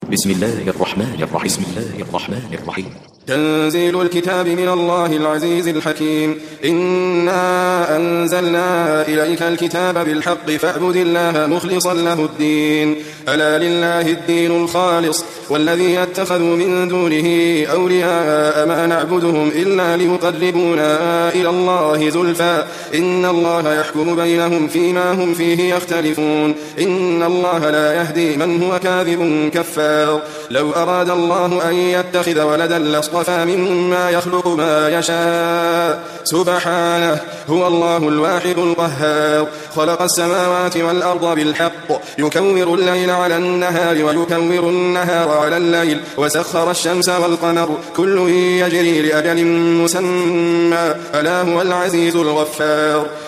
بسم الله الرحمن الرحيم. تنزيل الكتاب من الله العزيز الحكيم. إنا أنزلنا إليك الكتاب بالحق فاعبد الله مخلصا له الدين. ألا لله الدين الخالص والذي يتخذوا من دونه أولياء ما نعبدهم إلا ليقربونا إلى الله زلفى إن الله يحكم بينهم فيما هم فيه يختلفون. إن الله لا يهدي من هو كاذب كفار. لو أراد الله أن يتخذ ولدا لاصطفى مما يخلق ما يشاء سبحانه هو الله الواحد القهار. خلق السماوات والأرض بالحق يكور الليل على النهار ويكور النهار على الليل وسخر الشمس والقمر كل يجري لأجل مسمى ألا هو العزيز الغفار.